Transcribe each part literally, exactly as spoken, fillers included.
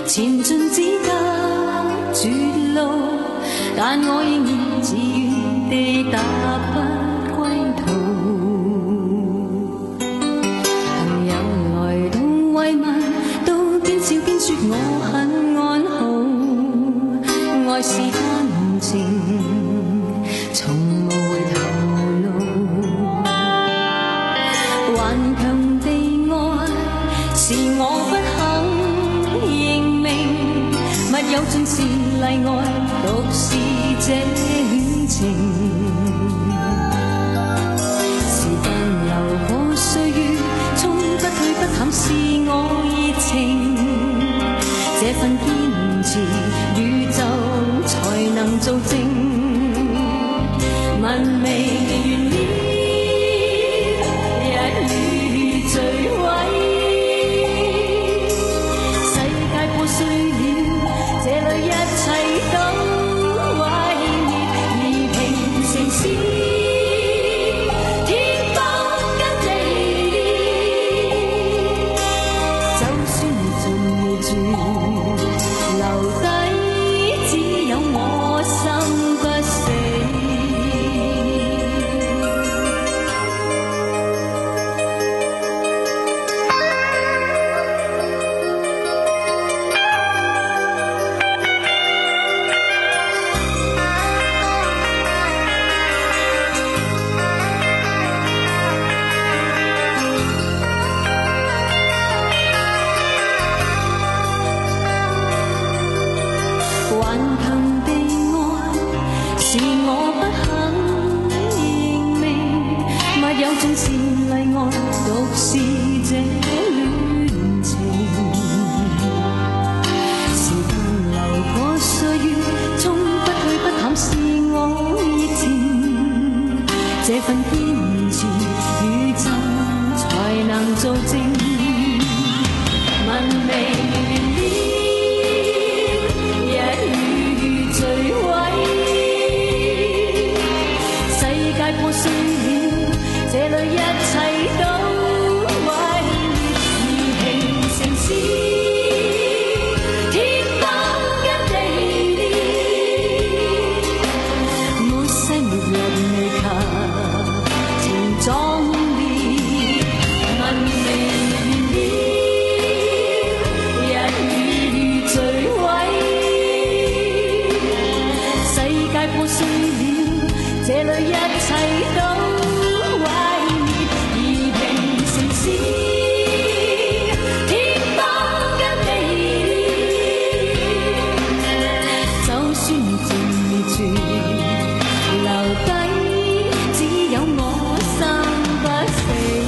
前進只得絕路，但我仍然自願地踏不歸途。朋友來到慰問，都邊笑邊說我很安好，愛是單程，從無回頭路。頑強地愛是我不肯認命，密友盡是例外，獨是這戀情。時間流過歲月，衝不退不淡是我熱情。這份堅持，宇宙才能做證。文明完了，一語墜毀，世界破碎了，這裏一切都毀滅，而平城市天崩跟地裂，就算盡未絕，留低只有我心不死。頑強地愛是我不肯認命，密友總是例外，獨是這戀情。時間流過歲月，衝不退不淡是我熱情。這份堅持，宇宙才能做證。文明破碎了，這裏一切都毀滅，而平城市天崩跟地裂，沒西沒日未及情壯烈，文明完了，一語墜毀，世界破碎了，這裏一切都毀滅，而平城市天崩跟地裂，就算盡未絕，留低只有我心不死。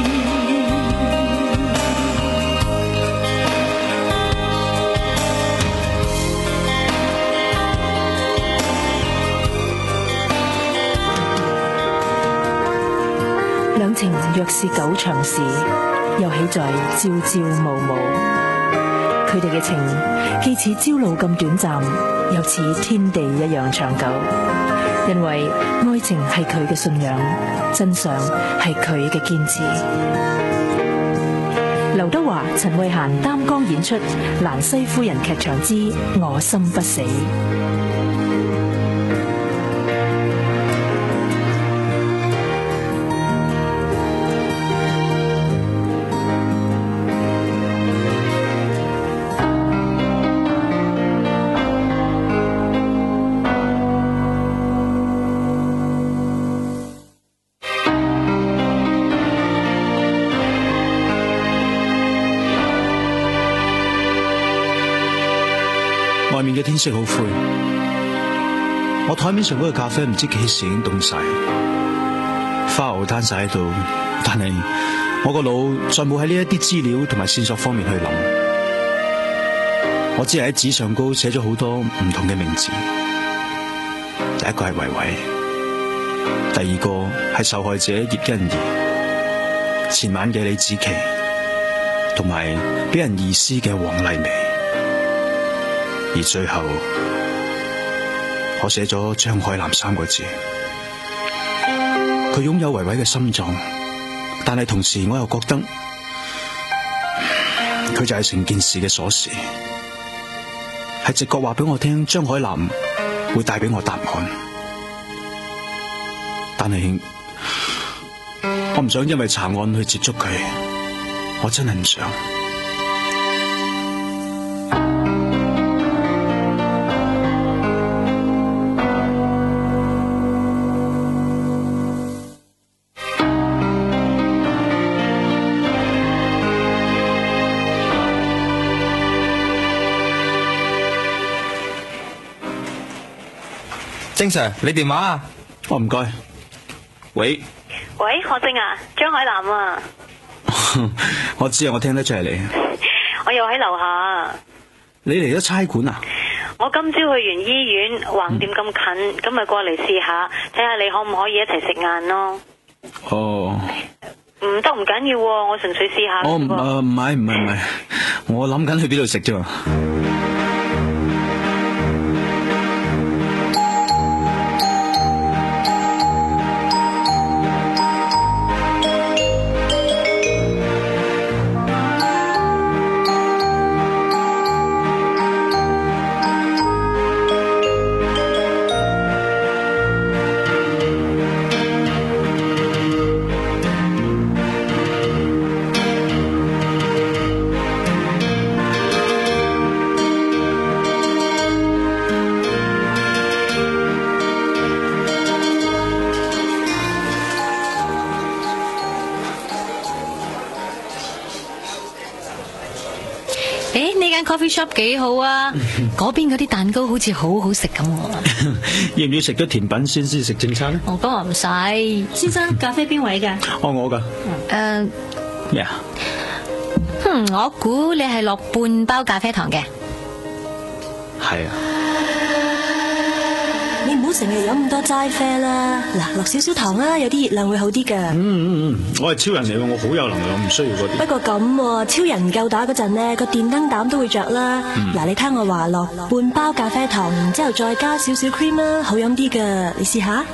兩情若是久長時，又豈在朝朝暮暮。佢哋嘅情既似朝露咁短暫，又似天地一樣長久。因為愛情係佢嘅信仰，真相係佢嘅堅持。劉德華、陳慧嫻擔綱演出《蘭西夫人劇場之我心不死》。 外面嘅天色好灰，我台面上嗰個咖啡唔知幾時已經凍晒，花牛攤晒喺度，但係我個腦再冇喺呢一啲資料同埋線索方面去諗，我只係喺紙上高寫咗好多唔同嘅名字，第一個係維維，第二個係受害者葉欣怡，前晚嘅李子琪，同埋俾人遺失嘅黃麗薇。而最後，我寫咗張海南三個字。佢擁有維維嘅心臟，但係同時我又覺得佢就係成件事嘅鎖匙。 係直覺話俾我聽張海南會帶俾我答案，但係我唔想因為查案去接觸佢，我真係唔想。 正 Sir， 你電話啊？ 哦，唔該。喂喂，何正啊，張海南啊。 我知啊，我聽得出係你。 我又喺樓下。 你嚟咗差館啊？ 我今朝去完醫院，橫掂咁近，咁咪過嚟試下，睇下你可唔可以一齊食晏咯。 哦。 唔得唔緊要，我純粹試下。 哦，唔誒唔係唔係唔係，我諗緊去邊度食啫。 誒，呢間 coffee shop 幾好啊！嗰邊嗰啲蛋糕好似好好食咁喎。 要唔要食咗甜品先先食正餐咧？ 我講話唔使。先生，咖啡邊位㗎？ 哦，我㗎。 誒咩啊？ 哼，我估你係落半包咖啡糖嘅。 係啊。 你唔好成日飲咁多齋啡啦，嗱，落少少糖啦，有啲熱量會好啲噶。 嗯嗯嗯，我係超人嚟喎，我好有能量，我唔需要嗰啲。 不過咁，超人唔夠打嗰陣呢，個電燈膽都會着啦。嗱、嗯，你聽我話落半包咖啡糖，然之後再加少少 cream 啦，好飲啲噶，你試下。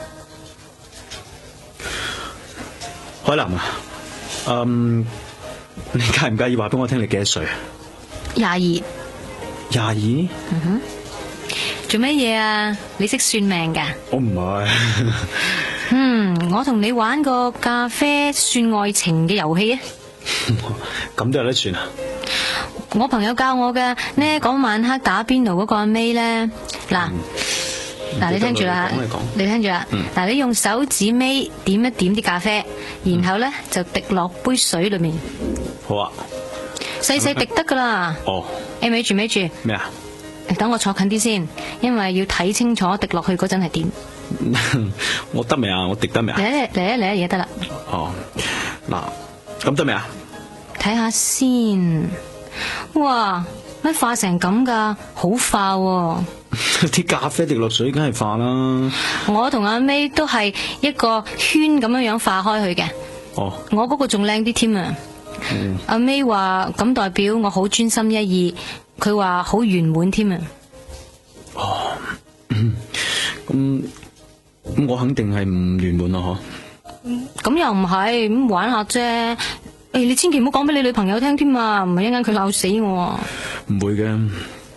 海南啊，嗯，你介唔介意話俾我聽你幾多歲啊？ 廿二。廿二？ 嗯哼。做乜嘢啊？你識算命噶？ 我唔係。 嗯，我同你玩個咖啡算愛情嘅遊戲啊！ 咁都有得算啊？ 我朋友教我嘅呢，嗰晚黑打邊爐嗰個阿 May 咧，嗱嗱，你聽住啦，你聽住啦，嗱，你用手指尾點一點啲咖啡，然後咧就滴落杯水裏面。 好啊。 細細滴得噶啦。 哦。 誒，咪住咪住。咩啊？等我坐近啲先，因為要睇清楚滴落去嗰陣係點。 我得未啊？我滴得未啊？ 嚟啊嚟啊嚟啊，嘢得啦。 哦，嗱，咁得未啊？ 睇下先。哇，乜化成咁噶？好化喎。 啲咖啡滴落水，梗係化啦。 我同阿 May 都係一個圈咁樣樣化開去嘅。 哦。我嗰個仲靚啲添啊。嗯、阿 May 話咁代表我好專心一意。佢話好圓滿添啊！ 哦，咁咁我肯定係唔圓滿咯，嗬？ 咁又唔係，咁玩下啫。誒，你千祈唔好講俾你女朋友聽添啊，唔係一陣間佢鬧死我。 唔會嘅，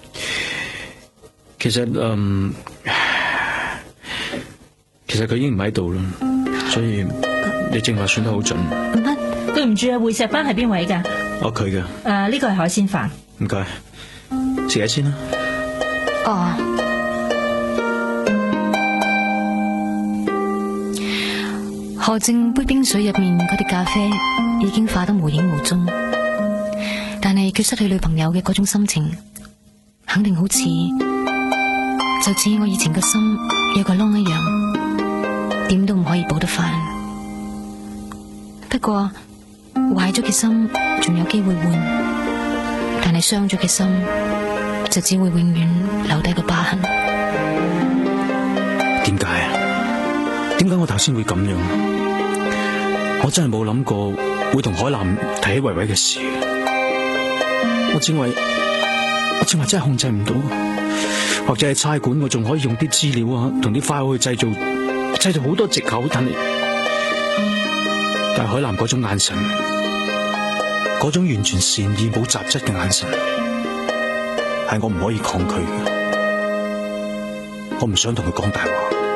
其實嗯，其實佢已經唔喺度啦，所以你正話算得好準。 乜？對唔住啊，會石班係邊位噶？ 哦，佢嘅。 誒，呢個係海鮮飯。 唔該。食下先啦。 哦。何正杯冰水入面嗰啲咖啡已經化得無影無蹤，但係佢失去女朋友嘅嗰種心情，肯定好似就似我以前個心有個窿一樣，點都唔可以補得翻。不過壞咗嘅心仲有機會換，但係傷咗嘅心就只會永遠留低個疤痕。 點解啊？點解我頭先會咁樣？我真係冇諗過會同海南提起維維嘅事。我只為我只話真係控制唔到，或者係差館我仲可以用啲資料啊，同啲 file 去製造製造好多藉口，但係但係海南嗰種眼神，嗰種完全善意冇雜質嘅眼神。 係我唔可以抗拒嘅。我唔想同佢講大話。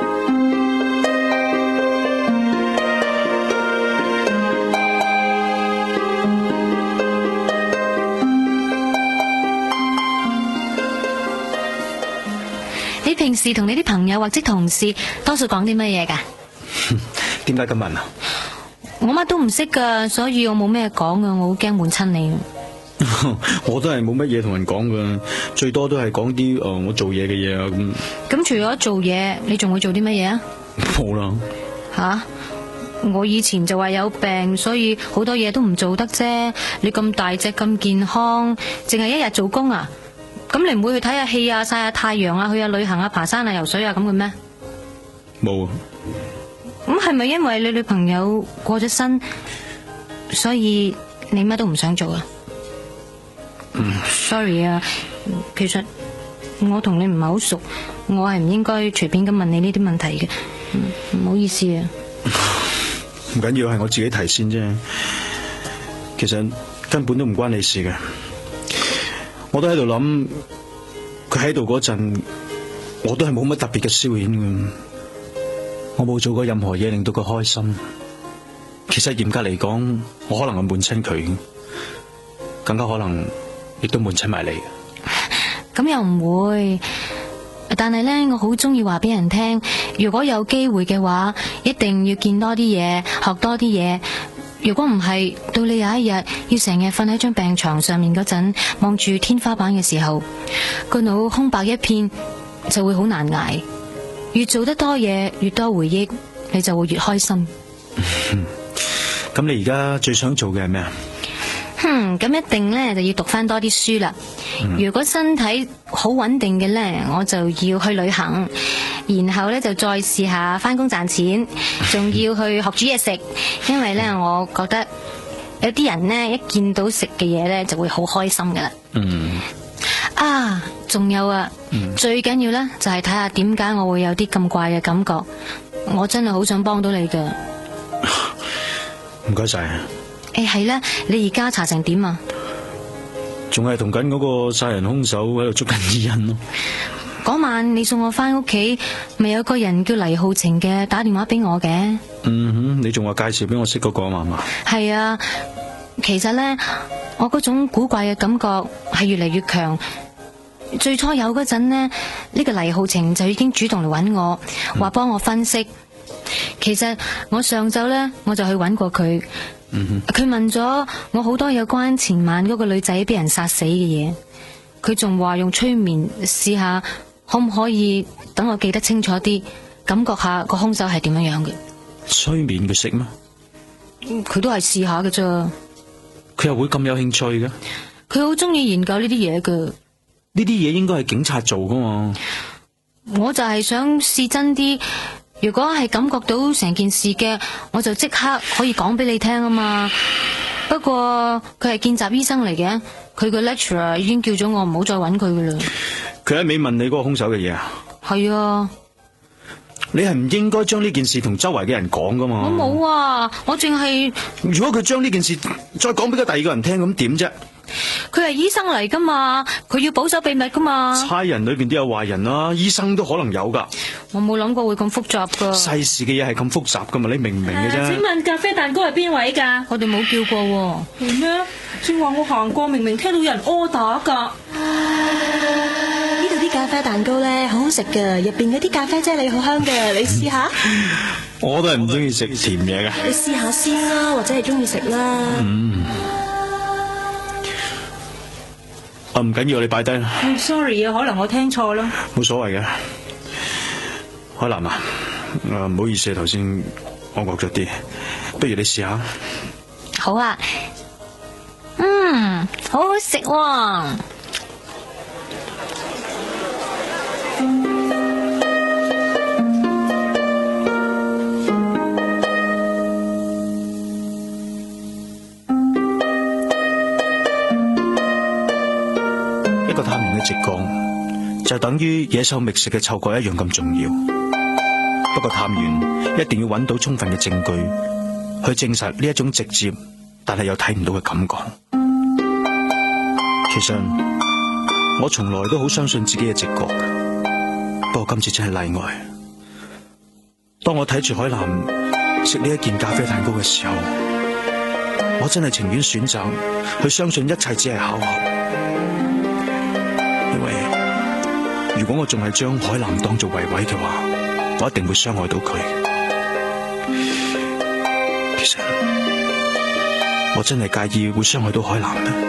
你平時同你啲朋友或者同事多數講啲乜嘢㗎？ 點解咁問啊？ 我乜都唔識㗎，所以我冇咩講㗎，我好驚悶親你。 我都係冇乜嘢同人講㗎，最多都係講啲誒我做嘢嘅嘢啊咁。 咁除咗做嘢，你仲會做啲乜嘢啊？ 冇啦。 吓？我以前就話有病，所以好多嘢都唔做得啫。你咁大隻咁健康，淨係一日做工啊？咁你唔會去睇下戲啊、曬下太陽啊、去下旅行啊、爬山啊、游水啊咁嘅咩？ 冇。 咁係咪因為你女朋友過咗身，所以你乜都唔想做啊？嗯，sorry 啊，其實我同你唔係好熟，我係唔應該隨便咁問你呢啲問題嘅，唔好意思啊。 唔緊要，係我自己提先啫，其實根本都唔關你事嘅。我都喺度諗，佢喺度嗰陣，我都係冇乜特別嘅消遣嘅，我冇做過任何嘢令到佢開心。其實嚴格嚟講，我可能係悶親佢，更加可能亦都悶親埋你。 咁又唔會，但係呢，我好中意話俾人聽，如果有機會嘅話，一定要見多啲嘢，學多啲嘢。如果唔係，到你有一日要成日瞓喺張病床上面嗰陣，望住天花板嘅時候，個腦空白一片，就會好難捱。越做得多嘢，越多回憶，你就會越開心。 咁你而家最想做嘅係咩啊？ 哼，咁一定呢就要讀翻多啲書啦。嗯、如果身體好穩定嘅呢，我就要去旅行，然後呢就再試下翻工賺錢，仲要去學煮嘢食。因為呢，我覺得有啲人呢，一見到食嘅嘢呢就會好開心噶啦。嗯。啊，仲有啊，嗯、最緊要呢就係睇下點解我會有啲咁怪嘅感覺。我真係好想幫到你噶。唔該晒。誒，係啦，你而家查成點啊？ 仲係同緊嗰個殺人兇手喺度捉緊伊人咯。 嗰晚你送我翻屋企，咪有個人叫黎浩晴嘅打電話俾我嘅。 嗯哼，你仲話介紹俾我識嗰個啊嘛？ 係啊，其實呢，我嗰種古怪嘅感覺係越嚟越強。最初有嗰陣呢，呢個黎浩晴就已經主動嚟揾我，話幫我分析。其實我上晝呢，我就去揾過佢。佢問咗我好多有關前晚嗰個女仔俾人殺死嘅嘢，佢仲話用催眠試下可唔可以等我記得清楚啲，感覺下個兇手係點樣樣嘅。 催眠佢識咩？ 佢都係試下嘅啫。 佢又會咁有興趣嘅？ 佢好中意研究呢啲嘢嘅。 呢啲嘢應該係警察做噶嘛？ 我就係想試真啲。如果係感覺到成件事嘅，我就即刻可以講俾你聽啊嘛。不過佢係見習醫生嚟嘅，佢個 lecturer 已經叫咗我唔好再揾佢噶啦。佢一味問你嗰個兇手嘅嘢啊？ 係啊。 你係唔應該將呢件事同周圍嘅人講噶嘛？ 我冇啊，我淨係。 如果佢將呢件事再講俾個第二個人聽，咁點啫？ 佢係醫生嚟噶嘛，佢要保守秘密噶嘛。差人裏邊都有壞人啦，醫生都可能有噶。 我冇諗過會咁複雜噶。 世事嘅嘢係咁複雜噶嘛，你明唔明嘅啫？ 請問咖啡蛋糕係邊位噶？ 我哋冇叫過喎。 係咩？正話我行過，明明聽到有人柯打噶。 呢度啲咖啡蛋糕咧好好食噶，入邊嗰啲咖啡啫喱好香噶，你試下。 我都係唔中意食甜嘢噶。 你試下先啦，或者係中意食啦。嗯。 啊，唔緊要，你擺低啦。 Sorry 啊，可能我聽錯啦。 冇所謂嘅。海南啊，誒唔好意思啊，頭先我惡咗啲，不如你試下。 好啊。嗯，好好食喎。 一個探員嘅直覺就等於野獸覓食嘅嗅覺一樣咁重要。不過探員一定要揾到充分嘅證據去證實呢一種直接但係又睇唔到嘅感覺。其實我從來都好相信自己嘅直覺，不過今次真係例外。當我睇住海南食呢一件咖啡蛋糕嘅時候，我真係情願選擇去相信一切只係巧合，因為如果我仲係將海南當做維維嘅話，我一定會傷害到佢。其實我真係介意會傷害到海南咩？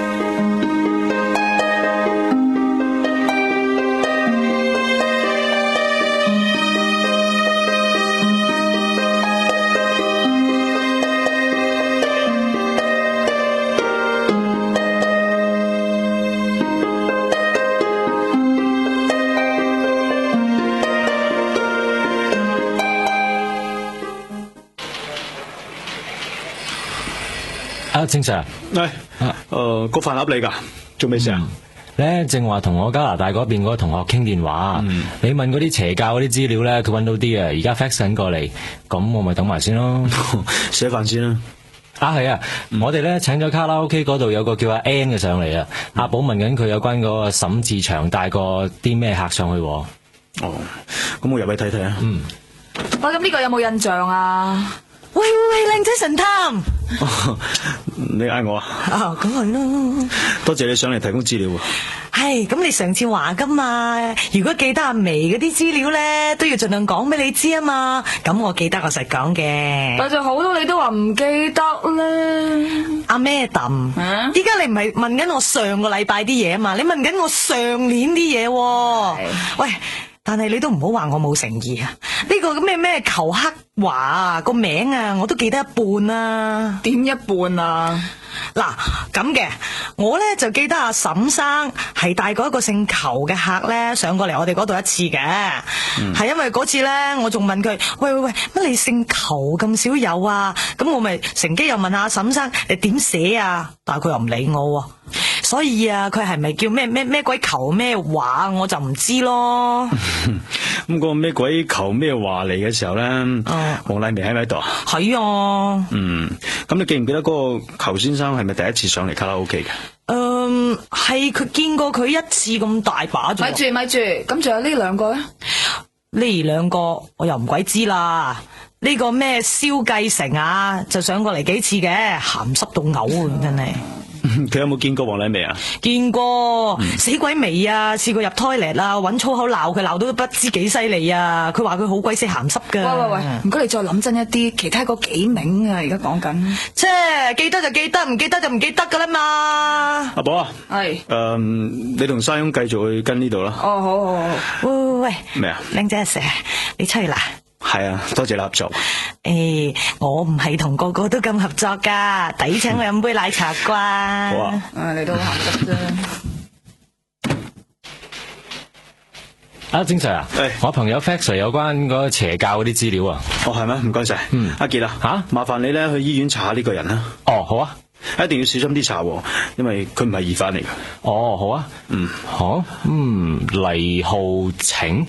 啊，正 Sir， 喂，誒個飯盒嚟㗎，做咩事啊？ 咧正話同我加拿大嗰邊嗰個同學傾電話，嗯、你問嗰啲邪教嗰啲資料咧，佢揾到啲啊，而家 fax 緊過嚟，咁我咪等埋先咯。 寫飯先啦。 啊係啊，嗯、我哋咧請咗卡拉 OK 嗰度有個叫阿 N 嘅上嚟啊，阿寶問緊佢有關嗰個沈志祥帶過啲咩客上去。哦， 咁我入去睇睇啊。嗯。 喂，咁呢個有冇印象啊？ 喂喂喂，靚仔神探， 哦、你嗌我啊？ 哦，咁係咯。 多謝你上嚟提供資料。 係，咁你上次話噶嘛，如果記得阿眉嗰啲資料咧，都要盡量講俾你知啊嘛。咁我記得我實講嘅。 但係好多你都話唔記得咧。 阿 Madam，依家你唔係問緊我上個禮拜啲嘢啊嘛，你問緊我上年啲嘢，啊。喂。但係你都唔好話我冇誠意啊！呢個咩咩裘克華啊個名啊，我都記得一半啊。 點一半啊？ 嗱咁嘅，我咧就記得阿沈生係帶過一個姓裘嘅客咧上過嚟我哋嗰度一次嘅，係、嗯、因為嗰次咧我仲問佢，喂喂喂，乜你姓裘咁少有啊？咁我咪乘機又問下阿沈生你點寫啊？但係佢又唔理我，所以啊佢係咪叫咩咩咩鬼裘咩華我就唔知咯。 咁個咩鬼裘咩華嚟嘅時候咧，黃麗薇喺咪喺度啊？ 係啊。嗯， 咁你記唔記得嗰個裘先生係咪第一次上嚟卡拉 OK 嘅？ 嗯，係佢見過佢一次咁大把咗。咪住咪住，咁仲有呢兩個咧？ 呢兩個我又唔鬼知啦。呢個咩蕭繼成啊，就上過嚟幾次嘅，鹹濕到嘔啊，真係。 佢有冇見過黃麗薇啊？ 見過，嗯、死鬼微啊！試過入 toilet 啊，搵粗口鬧佢，鬧到不知幾犀利啊！佢話佢好鬼死鹹濕噶。 喂喂喂，唔該你再諗真一啲，其他嗰幾名啊，而家講緊。 切，記得就記得，唔記得就唔記得噶啦嘛。 阿寶啊，係是，誒、呃，你同沙翁繼續去跟呢度啦。 哦，好好好。 喂喂喂，咩啊麼？靚仔阿 Sir，你出去啦。 係啊，多謝你合作。誒、 欸，我唔係同個個都咁合作噶，抵請我飲杯奶茶啩。好啊， 啊，你都好鹹濕啫。 啊，正 Sir 啊， 誒， 我朋友 fax 有關嗰個邪教嗰啲資料啊。 哦，係咩？唔該晒。嗯，阿傑啊，吓，麻煩你咧去醫院查下呢個人啦。 哦，好啊， 一定要小心啲查，因為佢唔係疑犯嚟噶。 哦，好啊。嗯，好。嗯，黎浩晴。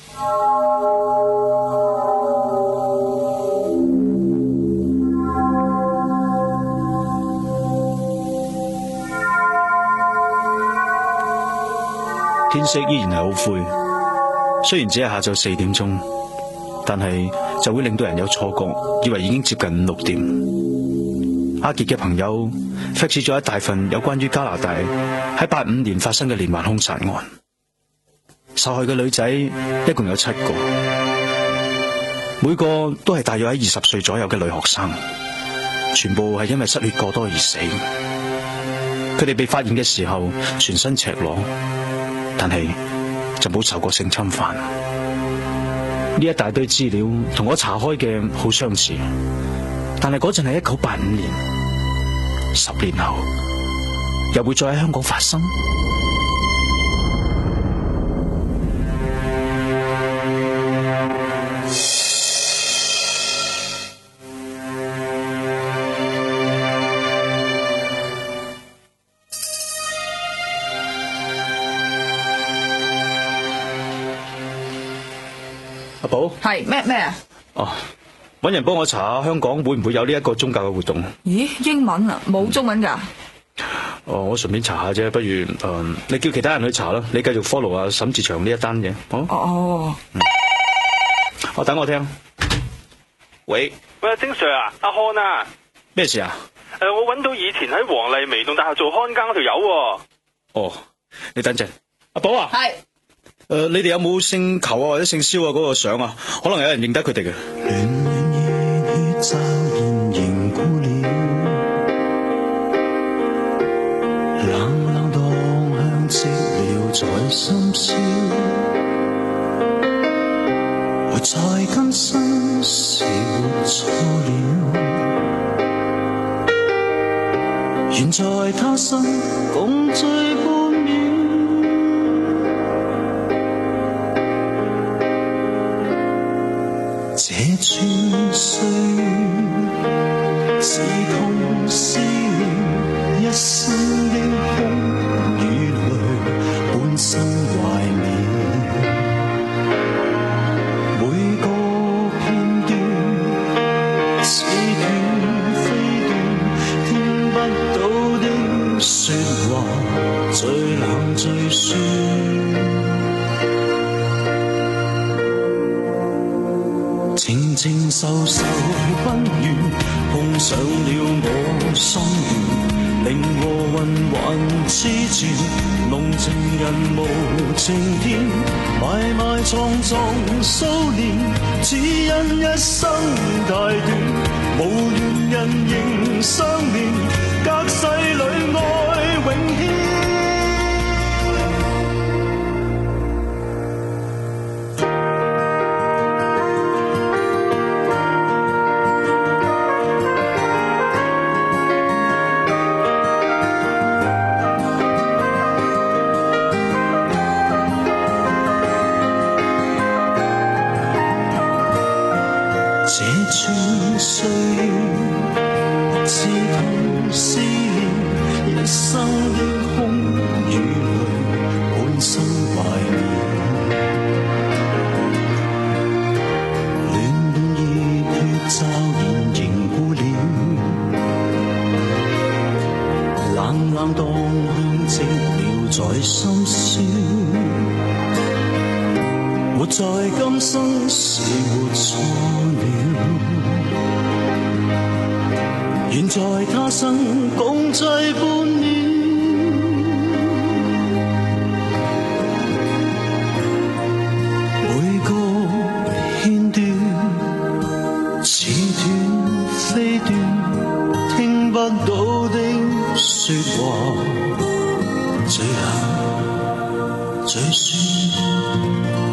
天色依然係好灰，雖然只係下晝四點鐘，但係就會令到人有錯覺，以為已經接近五六點。阿傑嘅朋友 fax 咗一大份有關於加拿大喺八五年發生嘅連環兇殺案，受害嘅女仔一共有七個，每個都係大約喺二十歲左右嘅女學生，全部係因為失血過多而死。佢哋被發現嘅時候全身赤裸，但係就冇受過性侵犯。呢一大堆資料同我查開嘅好相似，但係嗰陣係一九八五年，十年後又會再喺香港發生？阿寶， 係咩咩啊？ 哦，搵人幫我查下香港會唔會有呢一個宗教嘅活動？ 咦，英文啊，冇中文噶？ 哦，我順便查下啫，不如誒、呃，你叫其他人去查啦，你繼續 follow 啊沈志祥呢一單嘢。哦哦， 嗯，我等我聽。喂， 喂，丁 Sir 啊，阿漢啊， 咩事啊？ 誒、呃，我揾到以前喺黃麗微動大廈做看更嗰條友喎。 哦，你等陣，阿寶啊， 係， 誒、呃，你哋有冇姓裘啊或者姓蕭啊嗰個相啊？可能有人認得佢哋嘅。 在深宵，活在今生是活錯了，願在他生共聚半秒，這串歲月是痛是妙，一生的空與半生懷緬，每個片段似斷非斷，聽不到的説話最冷最酸，情情愁愁不願碰上了我心願，令和魂還痴纏，濃情人無情天，埋埋藏藏數年，只因一生太短，無緣人仍相連，隔世裏愛永牽。活在今生是活錯了，願在他生共聚半秒，每個片段似斷非斷，聽不到的説話最冷最酸。